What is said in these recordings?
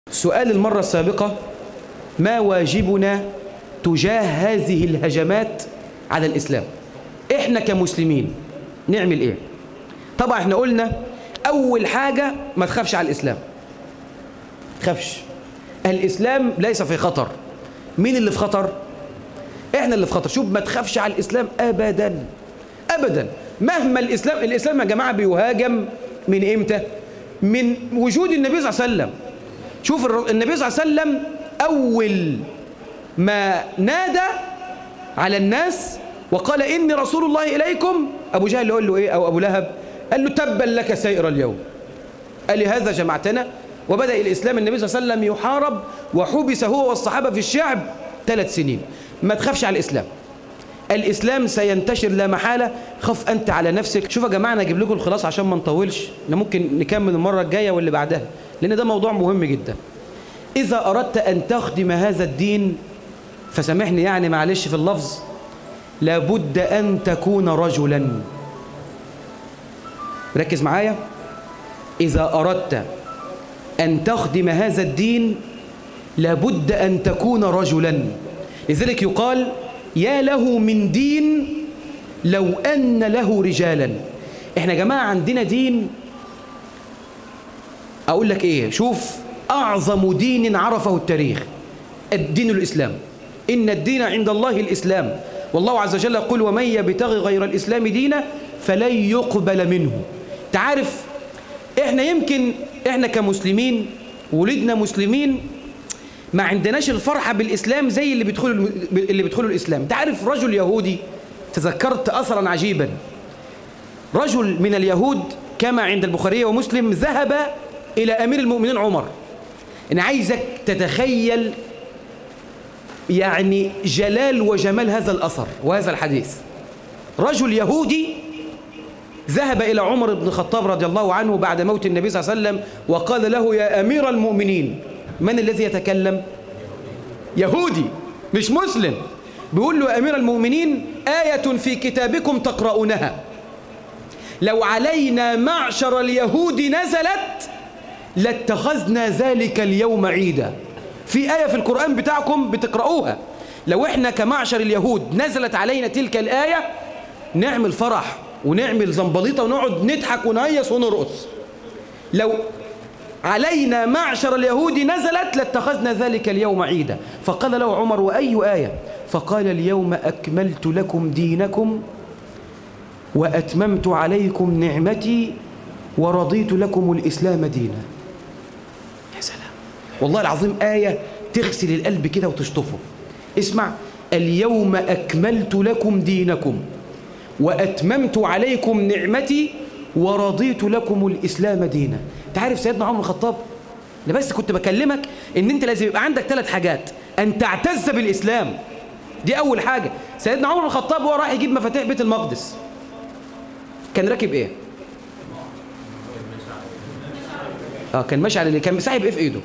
سؤال المرة السابقة: ما واجبنا تجاه هذه الهجمات على الإسلام؟ إحنا كمسلمين نعمل إيه؟ طبعا إحنا قلنا أول حاجة ما تخافش على الإسلام. خافش، الإسلام ليس في خطر. مين اللي في خطر؟ إحنا اللي في خطر. شوف، ما تخافش على الإسلام أبدا أبدا. مهما الإسلام يا جماعة بيهاجم من إمتى؟ من وجود النبي صلى الله عليه وسلم. شوف النبي صلى الله عليه وسلم أول ما نادى على الناس وقال إني رسول الله إليكم، أبو جهل يقول له إيه؟ أو أبو لهب قال له تبا لك سائر اليوم، قال لهذا جمعتنا. وبدأ الإسلام النبي صلى الله عليه وسلم يحارب وحبس هو والصحابة في الشعب 3 سنين. ما تخافش على الإسلام، الإسلام سينتشر لا محالة. خف أنت على نفسك. شوف يا جماعة، أنا أجيب لكم الخلاصة عشان ما نطولش، إحنا ممكن نكمل المرة الجاية واللي بعدها، لأن ده موضوع مهم جدا. إذا أردت أن تخدم هذا الدين، فسامحني يعني معلش في اللفظ، لابد أن تكون رجلا. ركز معايا، إذا أردت أن تخدم هذا الدين لابد أن تكون رجلا. لذلك يقال: يا له من دين لو أن له رجالا. إحنا يا جماعة عندنا دين، أقول لك إيه، شوف، أعظم دين عرفه التاريخ الدين الإسلام. إن الدين عند الله الإسلام، والله عز وجل يقول: ومن يبتغي غير الإسلام دينا فلن يقبل منه. تعرف، إحنا كمسلمين ولدنا مسلمين، ما عندناش الفرحة بالإسلام زي اللي بيدخلوا الإسلام. تعرف، رجل يهودي، تذكرت أثرا عجيبا. رجل من اليهود كما عند البخاري ومسلم ذهب إلى أمير المؤمنين عمر. أنا عايزك تتخيل يعني جلال وجمال هذا الأثر وهذا الحديث. رجل يهودي ذهب إلى عمر بن الخطاب رضي الله عنه بعد موت النبي صلى الله عليه وسلم وقال له: يا أمير المؤمنين. من الذي يتكلم؟ يهودي مش مسلم. بيقول له: يا أمير المؤمنين، آية في كتابكم تقرؤونها لو علينا معشر اليهود نزلت لاتخذنا ذلك اليوم عيدا. في آية في القرآن بتاعكم بتقرؤوها، لو احنا كمعشر اليهود نزلت علينا تلك الآية نعمل فرح ونعمل زنبليطة ونقعد نضحك ونهيص ونرقص. لو علينا معشر اليهود نزلت لاتخذنا ذلك اليوم عيدا. فقال له عمر: وأي آية؟ فقال: اليوم أكملت لكم دينكم وأتممت عليكم نعمتي ورضيت لكم الإسلام دينا. يا سلام، والله العظيم آية تغسل القلب كده وتشطفه. اسمع: اليوم أكملت لكم دينكم وأتممت عليكم نعمتي ورضيت لكم الإسلام دينا. تعرف سيدنا عمر بن الخطاب، أنا بس كنت بكلمك إن أنت لازم يبقى عندك 3 حاجات: أن تعتز بالإسلام، دي أول حاجة. سيدنا عمر بن الخطاب وهو راح يجيب مفاتيح بيت المقدس كان راكب إيه؟ كان ماشي اللي كان ساحب إيه في إيده؟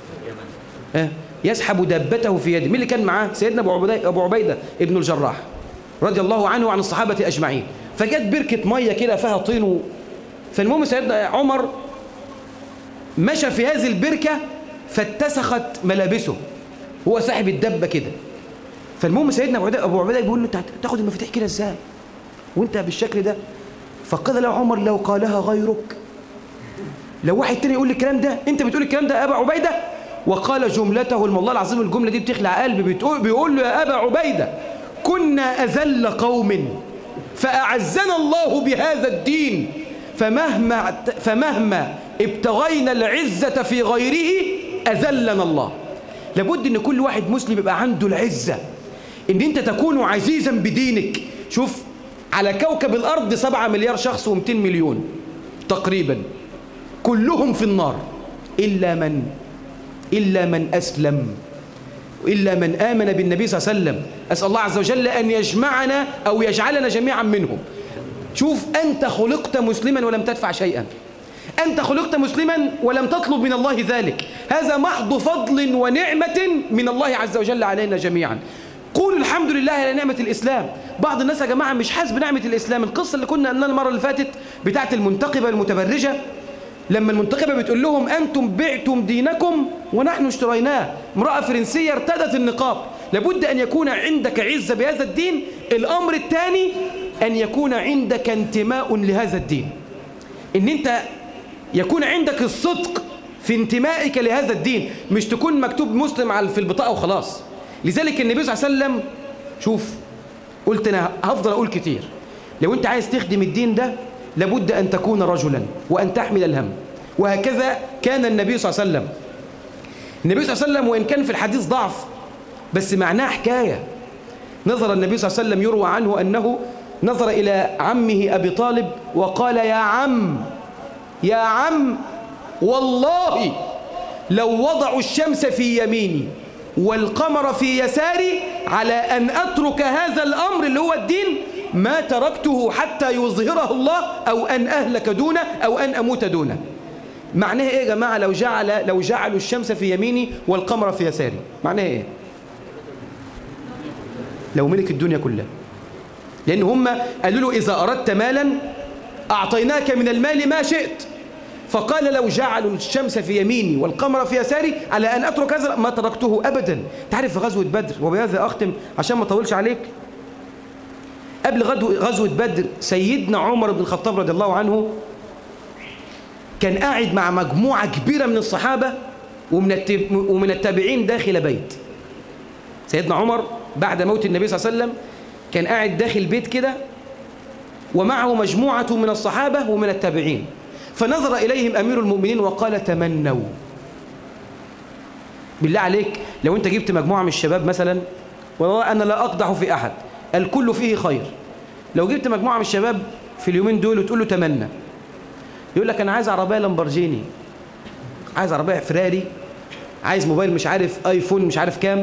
يسحب دابته في يده. مين اللي كان معاه؟ سيدنا أبو عبيدة ابن الجراح رضي الله عنه وعن الصحابة أجمعين. فجت بركة مية كده فيها طين فالمهم سيدنا عمر مشى في هذه البركة فاتسخت ملابسه، هو صاحب الدبة كده. فالمهم سيدنا أبو عبيدة بيقول له: أنت تاخد المفاتيح كده إزاي وأنت بالشكل ده؟ فقال له عمر: لو قالها غيرك، لو واحد تاني يقول لي الكلام ده، أنت بتقول الكلام ده يا أبا عبيدة؟ وقال جملته، والله العظيم الجملة دي بتخلع قلبي، بيقول له: يا أبا عبيدة، كنا أذل قوم فأعزنا الله بهذا الدين، فمهما ابتغينا العزة في غيره أذلنا الله. لابد أن كل واحد مسلم يبقى عنده العزة، أن أنت تكون عزيزا بدينك. شوف، على كوكب الأرض 7 مليار شخص و200 مليون تقريبا، كلهم في النار إلا من أسلم، إلا من آمن بالنبي صلى الله عليه وسلم. أسأل الله عز وجل أن يجمعنا أو يجعلنا جميعا منهم. شوف، أنت خلقت مسلما ولم تدفع شيئا، أنت خلقت مسلما ولم تطلب من الله ذلك. هذا محض فضل ونعمة من الله عز وجل علينا جميعا. قولوا الحمد لله على نعمة الإسلام. بعض الناس يا جماعة مش حاسب نعمة الإسلام. القصة اللي كنا قلناها المرة اللي فاتت بتاعت المنتقبة المتبرجة، لما المنتخبة بتقول لهم أنتم بعتم دينكم ونحن اشتريناه. امرأة فرنسية ارتدت النقاب. لابد أن يكون عندك عزة بهذا الدين. الأمر الثاني أن يكون عندك انتماء لهذا الدين، إن أنت يكون عندك الصدق في انتمائك لهذا الدين، مش تكون مكتوب مسلم في البطاقة وخلاص. لذلك النبي صلى الله عليه وسلم، شوف قلت أنا هفضل أقول كتير، لو أنت عايز تخدم الدين ده لابد أن تكون رجلا وأن تحمل الهم. وهكذا كان النبي صلى الله عليه وسلم. النبي صلى الله عليه وسلم وإن كان في الحديث ضعف بس معناه حكاية. نظر النبي صلى الله عليه وسلم يروى عنه أنه نظر إلى عمه أبي طالب وقال يا عم والله لو وضعوا الشمس في يميني والقمر في يساري على أن أترك هذا الأمر اللي هو الدين ما تركته حتى يظهره الله أو أن أهلك دونه أو أن أموت دونه. معناه إيه يا جماعة لو جعلوا الشمس في يميني والقمر في يساري؟ معناه إيه؟ لو ملك الدنيا كلها. لأن هم قالوا له إذا أردت مالا أعطيناك من المال ما شئت. فقال لو جعلوا الشمس في يميني والقمر في يساري على أن أترك هذا ما تركته أبدا. تعرف في غزوة بدر، وبهذا أختم عشان ما أطولش عليك، قبل غزوة بدر سيدنا عمر بن الخطاب رضي الله عنه كان قاعد مع مجموعة كبيرة من الصحابة ومن التابعين داخل بيت. سيدنا عمر بعد موت النبي صلى الله عليه وسلم كان قاعد داخل بيت كده ومعه مجموعة من الصحابة ومن التابعين. فنظر إليهم أمير المؤمنين وقال تمنوا. بالله عليك لو أنت جبت مجموعة من الشباب مثلا، والله أنا لا أقدح في أحد، الكل فيه خير، لو جبت مجموعة من الشباب في اليومين دول وتقول له تمنى، يقول لك أنا عايز عربية لامبرجيني، عايز عربية فراري، عايز موبايل مش عارف آيفون مش عارف كام.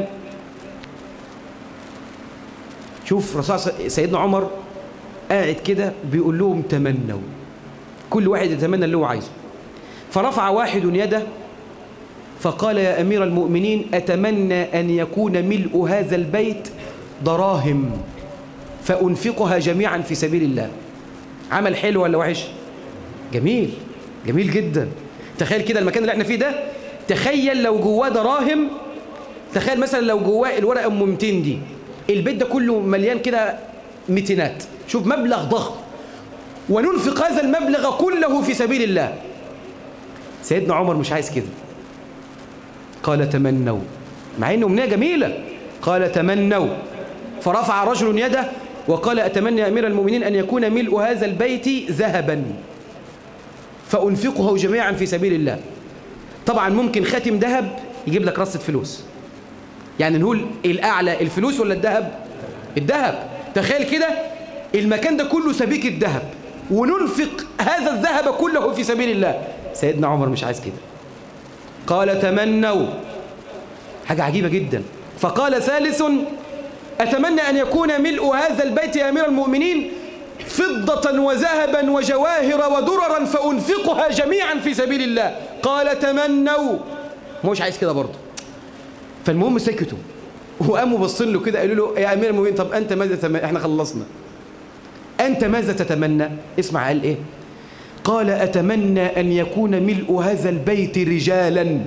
شوف رسول سيدنا عمر قاعد كده بيقول لهم تمنوا، كل واحد يتمنى اللي هو عايزه. فرفع واحد يده فقال يا أمير المؤمنين أتمنى أن يكون ملء هذا البيت دراهم فأنفقها جميعا في سبيل الله. عمل حلو ولا وحش؟ جميل، جميل جدا. تخيل كده المكان اللي احنا فيه ده، تخيل لو جواه دراهم، تخيل مثلا لو جواه الورقة أم 200 دي، البيت ده كله مليان كده ميتينات. شوف مبلغ ضخم، وننفق هذا المبلغ كله في سبيل الله. سيدنا عمر مش عايز كده، قال تمنوا، مع انه أمنية جميلة، قال تمنوا. فرفع رجل يده وقال أتمنى يا أمير المؤمنين أن يكون ملء هذا البيت ذهبا فأنفقه جميعا في سبيل الله. طبعا ممكن خاتم ذهب يجيب لك رصة فلوس، يعني نقول الأعلى الفلوس ولا الذهب؟ الذهب. تخيل كده المكان ده كله سبيك الذهب وننفق هذا الذهب كله في سبيل الله. سيدنا عمر مش عايز كده، قال تمنوا، حاجة عجيبة جدا. فقال ثالث أتمنى أن يكون ملء هذا البيت يا أمير المؤمنين فضة وذهبا وجواهر ودررا فأنفقها جميعا في سبيل الله. قال تمنوا، مش عايز كده برضه. فالمهم سكتوا وقاموا بصين له كده، قالوا له يا أمير المؤمنين طب أنت ماذا تتمنى؟ احنا خلصنا، أنت ماذا تتمنى؟ اسمع قال إيه؟ قال أتمنى أن يكون ملء هذا البيت رجالا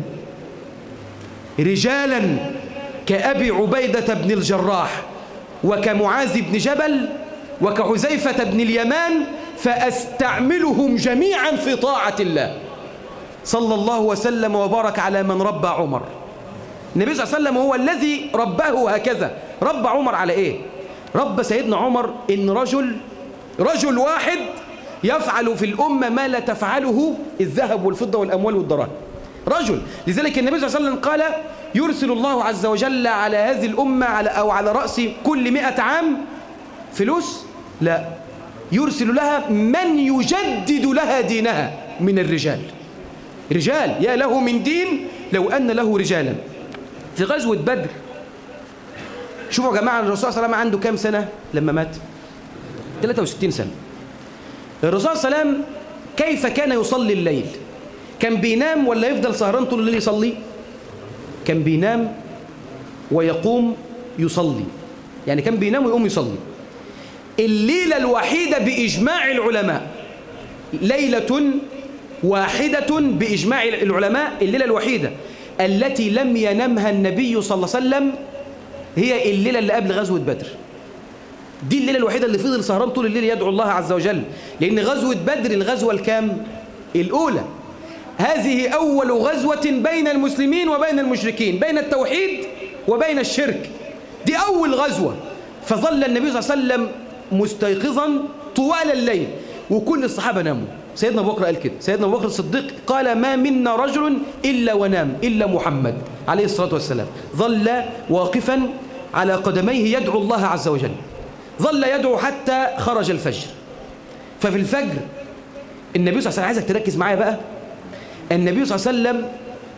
كأبي عبيدة بن الجراح وكمعاذ بن جبل وكحذيفة بن اليمان فأستعملهم جميعا في طاعة الله. صلى الله وسلم وبارك على من ربى عمر. النبي صلى الله عليه وسلم هو الذي رباه هكذا. ربى عمر على إيه؟ ربى سيدنا عمر إن رجل واحد يفعل في الأمة ما لا تفعله الذهب والفضة والأموال والدراهم. رجل. لذلك النبي صلى الله عليه وسلم قال يرسل الله عز وجل على هذه الأمة أو على رأس كل 100 عام فلوس؟ لا، يرسل لها من يجدد لها دينها من الرجال. رجال يا له من دين لو أن له رجالا. في غزوة بدر شوفوا يا جماعة الرسول صلى الله عليه وسلم عنده كام سنة لما مات؟ 63 سنة. الرسول صلى الله عليه وسلم كيف كان يصلي الليل؟ كان بينام ولا يفضل سهران طول الليل يصلي؟ كان بينام ويقوم يصلي، يعني كان بينام ويقوم يصلي. الليلة الوحيدة بإجماع العلماء ليلة واحدة بإجماع العلماء، الليلة الوحيدة التي لم ينمها النبي صلى الله عليه وسلم هي الليلة اللي قبل غزوة بدر. دي الليلة الوحيدة اللي فضل سهران طول الليل يدعو الله عز وجل، لأن غزوة بدر الغزوة الكام؟ الأولى. هذه أول غزوة بين المسلمين وبين المشركين، بين التوحيد وبين الشرك، دي أول غزوة. فظل النبي صلى الله عليه وسلم مستيقظا طوال الليل وكل الصحابة ناموا. سيدنا أبو بكر قال كده، سيدنا أبو بكر الصديق قال ما منا رجل إلا ونام إلا محمد عليه الصلاة والسلام. ظل واقفا على قدميه يدعو الله عز وجل، ظل يدعو حتى خرج الفجر. ففي الفجر النبي صلى الله عليه وسلم، عايزك تركز معايا بقى، النبي صلى الله عليه وسلم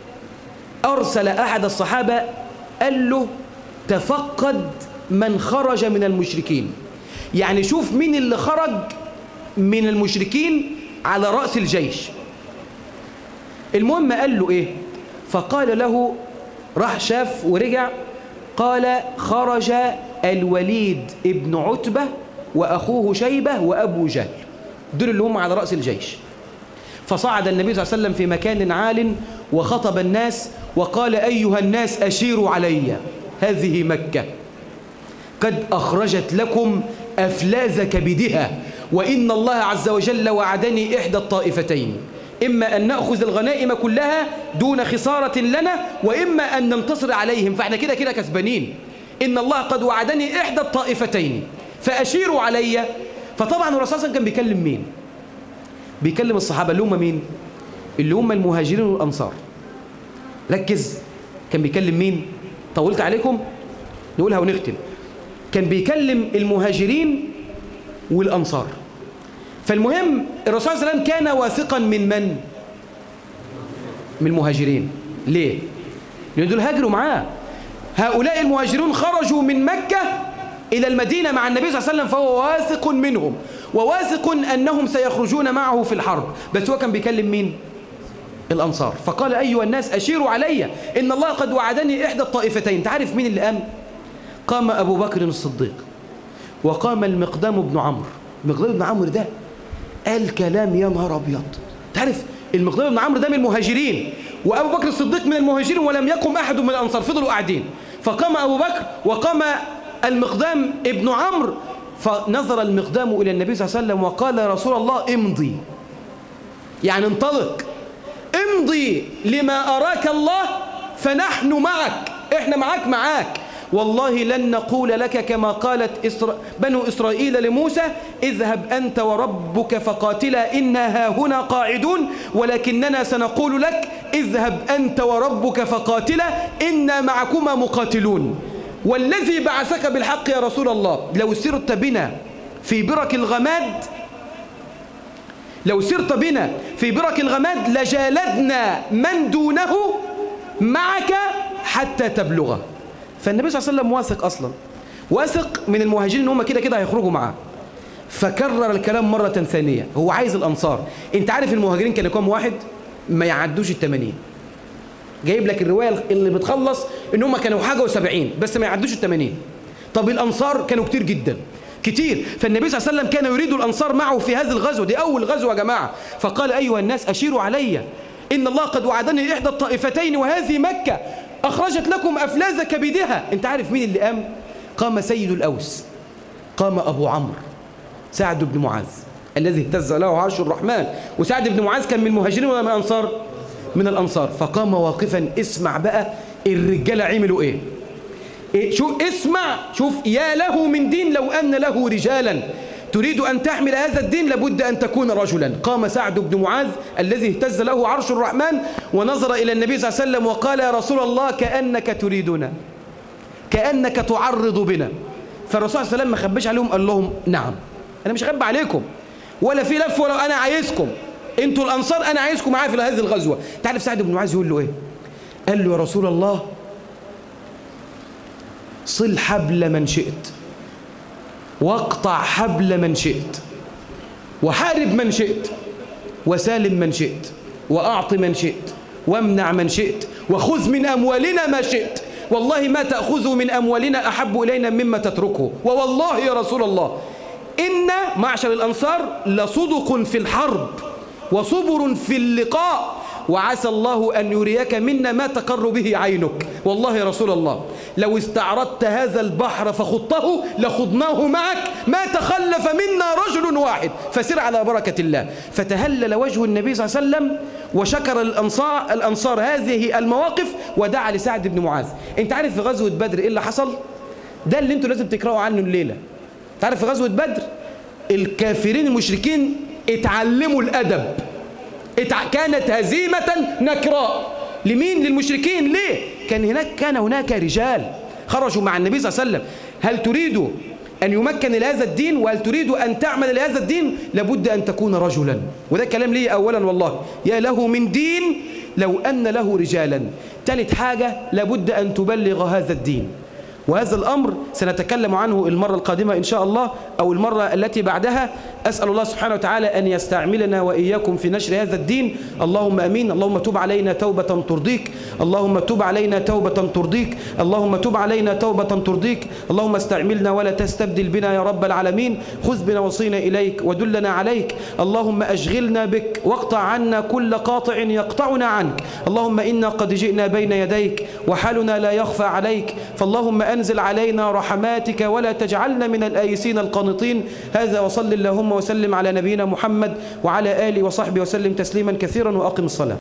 أرسل أحد الصحابة قال له تفقد من خرج من المشركين، يعني شوف مين اللي خرج من المشركين على رأس الجيش. المهم قال له إيه؟ فقال له، راح شاف ورجع، قال خرج الوليد ابن عتبة وأخوه شيبة وأبو جهل، دول اللي هم على رأس الجيش. فصعد النبي صلى الله عليه وسلم في مكان عال وخطب الناس وقال أيها الناس أشيروا علي، هذه مكة قد أخرجت لكم أفلاز كبدها، وإن الله عز وجل وعدني إحدى الطائفتين، إما أن نأخذ الغنائم كلها دون خسارة لنا، وإما أن ننتصر عليهم، فإحنا كده كده كسبانين. إن الله قد وعدني إحدى الطائفتين فأشيروا علي. فطبعا الرسول صلى الله عليه وسلم كان بيكلم مين؟ بيكلم الصحابة اللي هم مين؟ اللي هم المهاجرين والأنصار. ركز، كان بيكلم مين؟ طولت عليكم؟ نقولها ونختم. كان بيكلم المهاجرين والأنصار. فالمهم الرسول صلى الله عليه وسلم كان واثقا من من؟ من المهاجرين. ليه؟ لأن دول هاجروا معاه. هؤلاء المهاجرون خرجوا من مكة إلى المدينة مع النبي صلى الله عليه وسلم، فهو واثق منهم وواثق أنهم سيخرجون معه في الحرب. بس هو كان بيكلم مين؟ الأنصار. فقال أيها الناس أشيروا علي إن الله قد وعدني إحدى الطائفتين. تعرف مين اللي قام؟ قام أبو بكر الصديق، وقام المقدام بن عمرو. المقدام بن عمرو ده قال كلام يا نهار أبيض. تعرف المقدام بن عمرو ده من المهاجرين، وأبو بكر الصديق من المهاجرين، ولم يقم أحد من الأنصار، فضلوا قاعدين. فقام أبو بكر وقام المقدام ابن عمرو، فنظر المقدام إلى النبي صلى الله عليه وسلم وقال يا رسول الله امضي، يعني انطلق، امضي لما أراك الله فنحن معك، احنا معاك. والله لن نقول لك كما قالت بنو إسرائيل لموسى اذهب أنت وربك فقاتلا إنا هاهنا قاعدون، ولكننا سنقول لك اذهب أنت وربك فقاتلا إنا معكما مقاتلون. والذي بعثك بالحق يا رسول الله لو سرت بنا في برك الغماد لجالدنا من دونه معك حتى تبلغه. فالنبي صلى الله عليه وسلم واثق أصلا، واثق من المهاجرين ان هم كده كده هيخرجوا معاه. فكرر الكلام مرة ثانية، هو عايز الأنصار. انت عارف المهاجرين كانوا كام واحد؟ ما يعدوش ال80. جايب لك الرواية اللي بتخلص ان هم كانوا حاجة و70 بس ما يعدوش ال80. طب الأنصار كانوا كتير جدا، كتير. فالنبي صلى الله عليه وسلم كان يريد الأنصار معه في هذه الغزوة، دي أول غزوة يا جماعة. فقال أيها الناس أشيروا علي إن الله قد وعدني إحدى الطائفتين وهذه مكة أخرجت لكم أفلاز كبدها. أنت عارف مين اللي قام؟ قام سيد الأوس، قام أبو عمرو سعد بن معاذ الذي اهتز له عرش الرحمن. وسعد بن معاذ كان من المهاجرين ولا من الأنصار؟ من الأنصار. فقام واقفا. اسمع بقى الرجالة عملوا إيه؟ شو اسمع، شوف يا له من دين لو أن له رجالا تريد أن تحمل هذا الدين لابد أن تكون رجلا. قام سعد بن معاذ الذي اهتز له عرش الرحمن ونظر إلى النبي صلى الله عليه وسلم وقال يا رسول الله كأنك تريدنا، كأنك تعرض بنا. فالرسول صلى الله عليه وسلم ما خبش عليهم، قال لهم نعم أنا مش هخبي عليكم ولا في لف ولا أنا عايزكم، أنتوا الأنصار أنا عايزكم معايا في هذه الغزوة. تعرف سعد بن معاذ يقول له إيه؟ قال له يا رسول الله صل حبل من شئت واقطع حبل من شئت وحارب من شئت وسالم من شئت وأعط من شئت وامنع من شئت وخذ من أموالنا ما شئت، والله ما تأخذه من أموالنا أحب إلينا مما تتركه، ووالله يا رسول الله إن معشر الأنصار لصدق في الحرب وصبر في اللقاء، وعسى الله أن يريك منا ما تقر به عينك. والله يا رسول الله لو استعرضت هذا البحر فخضته لخضناه معك، ما تخلف منا رجل واحد، فسر على بركة الله. فتهلل وجه النبي صلى الله عليه وسلم وشكر الأنصار هذه المواقف، ودعا لسعد بن معاذ. انت عارف في غزوة بدر ايه اللي حصل؟ ده اللي انتوا لازم تقرأوا عنه الليلة. تعرف في غزوة بدر الكافرين المشركين اتعلموا الأدب، كانت هزيمة نكراء. لمين؟ للمشركين. ليه؟ كان هناك رجال خرجوا مع النبي صلى الله عليه وسلم. هل تريد أن يمكن لهذا الدين وهل تريد أن تعمل لهذا الدين؟ لابد أن تكون رجلا. وده كلام لي أولا والله، يا له من دين لو أن له رجالا. ثالث حاجة، لابد أن تبلغ هذا الدين، وهذا الأمر سنتكلم عنه المرة القادمة إن شاء الله، أو المرة التي بعدها. أسأل الله سبحانه وتعالى أن يستعملنا وإياكم في نشر هذا الدين. اللهم أمين. اللهم تب علينا توبة ترضيك، اللهم تب علينا توبة ترضيك، اللهم تب علينا توبة ترضيك. اللهم استعملنا ولا تستبدل بنا يا رب العالمين. خذ بنواصينا إليك ودلنا عليك. اللهم أشغلنا بك واقطع عنا كل قاطع يقطعنا عنك. اللهم إنا قد جئنا بين يديك وحالنا لا يخفى عليك، فاللهم أنزل علينا رحماتك ولا تجعلنا من الآيسين القانطين. هذا وصل اللهم وسلم على نبينا محمد وعلى آله وصحبه وسلم تسليما كثيرا، وأقم الصلاة.